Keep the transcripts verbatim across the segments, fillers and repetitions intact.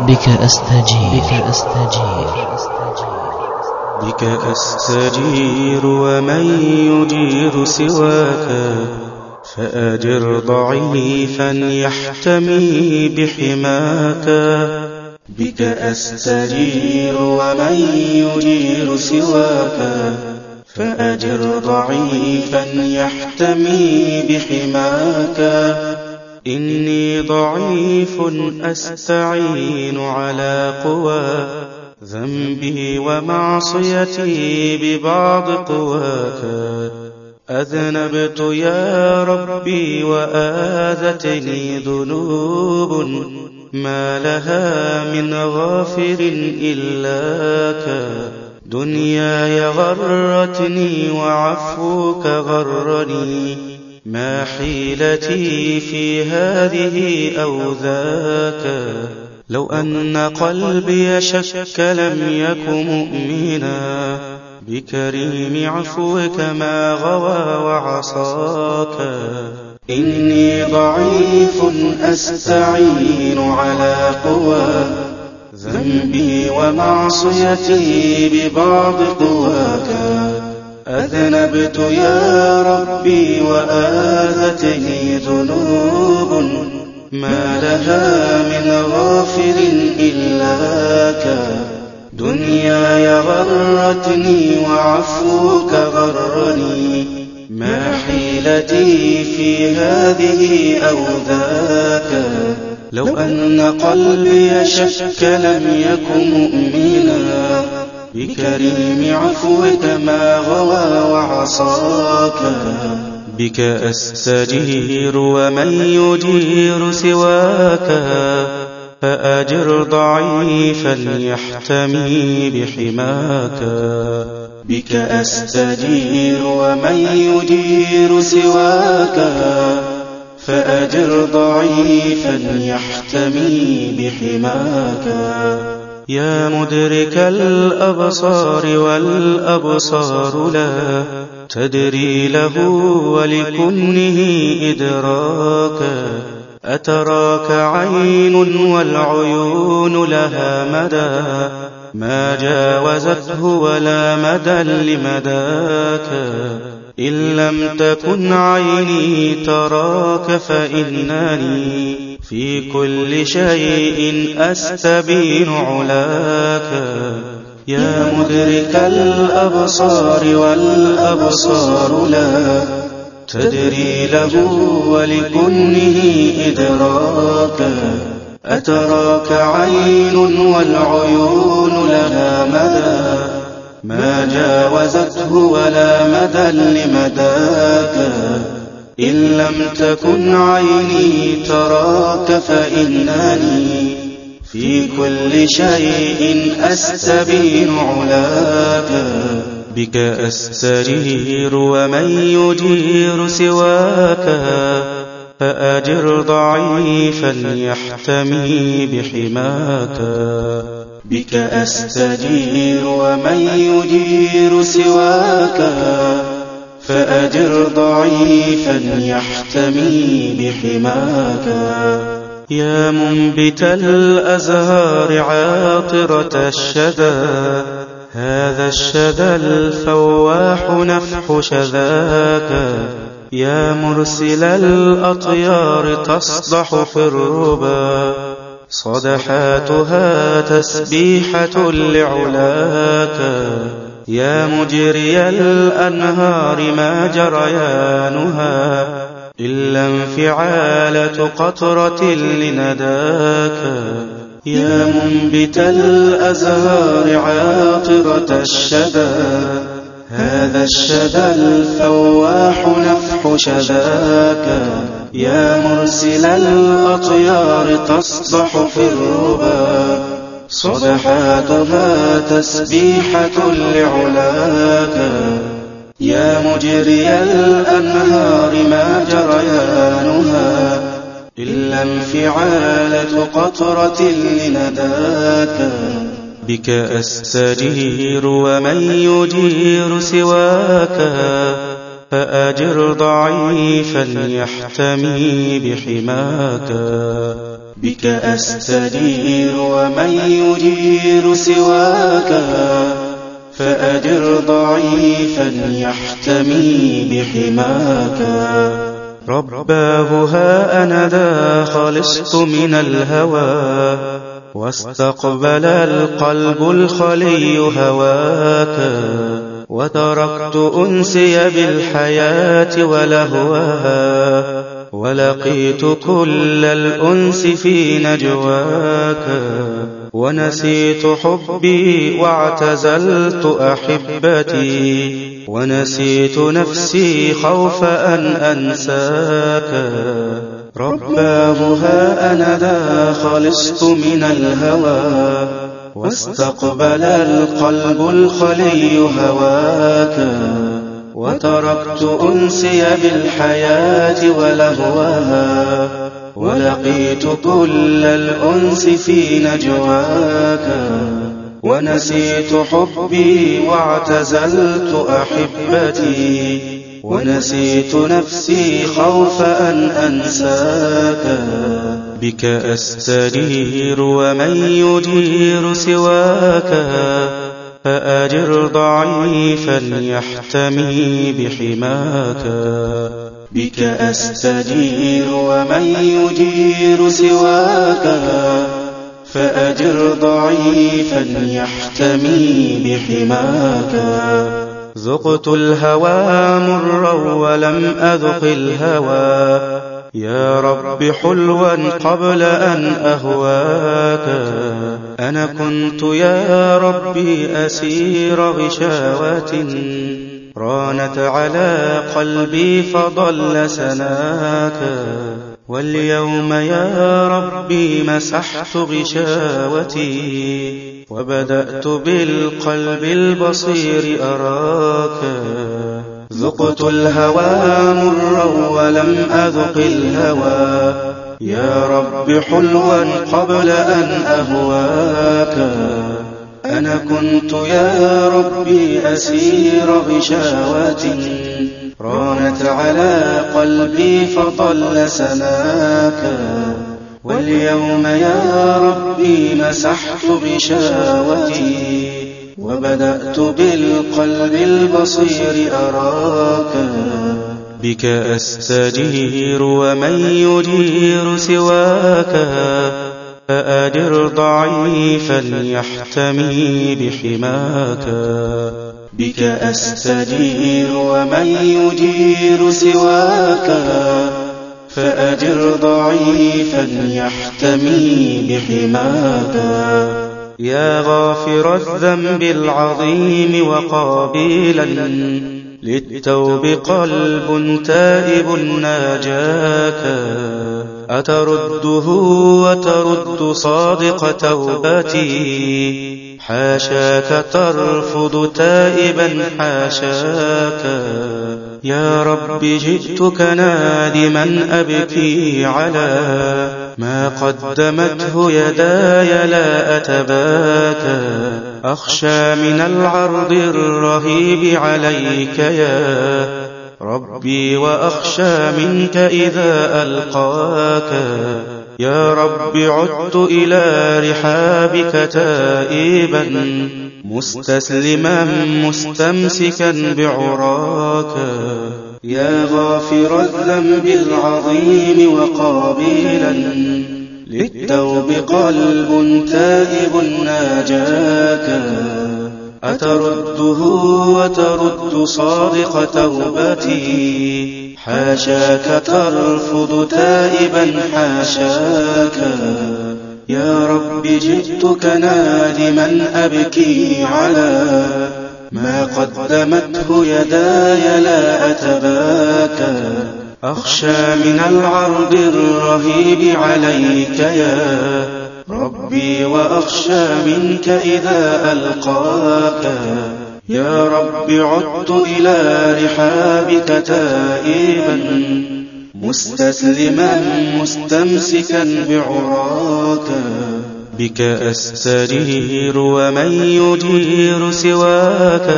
بك أستجير بك أستجير بك أستجير ومن يجير سواك، فأجر ضعيفا يحتمي بحماك. بك أستجير ومن يجير سواك، فأجر ضعيفا يحتمي بحماك. إني ضعيف أستعين على قوى ذنبي ومعصيتي ببعض قواك. أذنبت يا ربي وآذتني ذنوب ما لها من غافر إلاك. دنياي غرتني وعفوك غرني، ما حيلتي في هذه أو ذاك. لو أن قلبي شك لم يك مؤمنا، بكريم عفوك ما غوى وعصاك. إني ضعيف أستعين على قوى ذنبي ومعصيتي ببعض قواك. أذنبت يا ربي وآذتني ذنوب ما لها من غافر إلاك. دنياي غرتني وعفوك غرني، ما حيلتي في هذه أو ذاك. لو أن قلبي شك لم يك مؤمنا، بكريم عفوك ما غوى وعصاك. بك أستجير ومن يجير سواك، فأجر ضعيفا يحتمي بحماك. بك أستجير ومن يجير سواك، فأجر ضعيفا يحتمي بحماك. يا مدرك الأبصار والأبصار لا تدري له ولكنه إدراكا. أتراك عين والعيون لها مدى، ما جاوزته ولا مدى لمداك. إن لم تكن عيني تراك فإنني في كل شيء أستبين علاك. يا مدرك الأبصار والأبصار لا تدري له ولكنه إدراكا. أتراك عين والعيون لها مدى، ما جاوزته ولا مدى لمداك. إن لم تكن عيني تراك فإنني في كل شيء أستبين علاك. بك أستجير ومن يجير سواك، فأجر ضعيفا يحتمي بحماك. بك أستجير ومن يجير سواك، فأجر ضعيفا يحتمي بحماك. يا منبت الأزهار عاطرة الشذا، هذا الشذا الفواح نفح شذاك. يا مرسل الأطيار تصدح في الربا، صدحاتها تسبيحة لعلاك. يا مجري الأنهار ما جريانها إلا انفعالة قطرة لنداك. يا منبت الأزهار عاطرة الشذا، هذا الشذا الفواح نفح شذاك. يا مرسل الأطيار تصدح في الربا، صدحاتها تسبيحة لعلاك. يا مجري الأنهار ما جريانها إلا انفعالة قطرة لنداك. بك أستجير ومن يجير سواك، فأجر ضعيفا يحتمي بحماك. بك أستجير ومن يجير سواك فأجر ضعيفا يحتمي بحماك رباه ها أنا ذا خلصت من الهوى واستقبل القلب الخلي هواك وتركت أنسي بالحياة ولهواها ولقيت كل الأنس في نجواك ونسيت حبي واعتزلت أحبتي ونسيت نفسي خوف أن أنساك رباه ها أنا ذا خلصت من الهوى واستقبل القلب الخلي هواك وتركت أنسي بالحياة ولهواها ولقيت كل الأنس في نجواك ونسيت حبي واعتزلت أحبتي ونسيت نفسي خوف أن أنساك بك أستجير ومن يجير سواك فأجر ضعيفا يحتمي بحماك بك أستجير ومن يجير سواك فأجر ضعيفا يحتمي بحماك ذقت الهوى مرا ولم أذق الهوى يا رب حلوا قبل أن أهواك أنا كنت يا ربي أسير غشاوة رانت على قلبي فضل سناك واليوم يا ربي مسحت غشاوتي وبدأت بالقلب البصير أراك ذقت الهوى مرا ولم أذق الهوى يا رب حلوا قبل أن أهواك أنا كنت يا ربي أسير غشاوة رانت على قلبي فضل سناك واليوم يا ربي مسحت غشاوتي وبدأت بالقلب البصير أراك بك أستجير ومن يجير سواك فأجر ضعيفا يحتمي بحماك بك أستجير ومن يجير سواك فأجر ضعيفا يحتمي بحماك يا غافر الذنب العظيم وقابلا للتوب قلب تائب ناجاك أترده وترد صادق توبتي حاشاك ترفض تائبا حاشاك يا رب جئتك نادما أبكي على ما قدمته يداي لا أتباك أخشى من العرض الرهيب عليك يا ربي وأخشى منك إذا ألقاك يا رب عدت إلى رحابك تائبا مستسلما مستمسكا بعراك يا غافر الذنب العظيم وقابلا للتوب قلب تائب ناجاك أترده وترد صادق توبتي حاشاك ترفض تائبا حاشاك يا رب جئتك نادما أبكي على ما قدمته يداي لا أتباك أخشى من العرض الرهيب عليك يا ربي وأخشى منك إذا ألقاك يا رب عدت إلى رحابك تائبا مستسلما مستمسكا بعراك بك أستجير ومن يجير سواك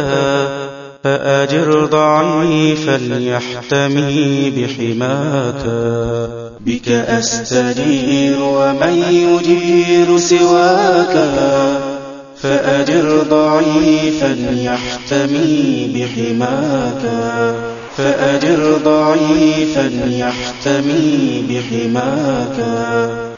فأجر ضعيفا يحتمي بحماك بك أستجير ومن يجير سواك فأجر ضعيفا يحتمي بحماك فأجر ضعيفا يحتمي بحماك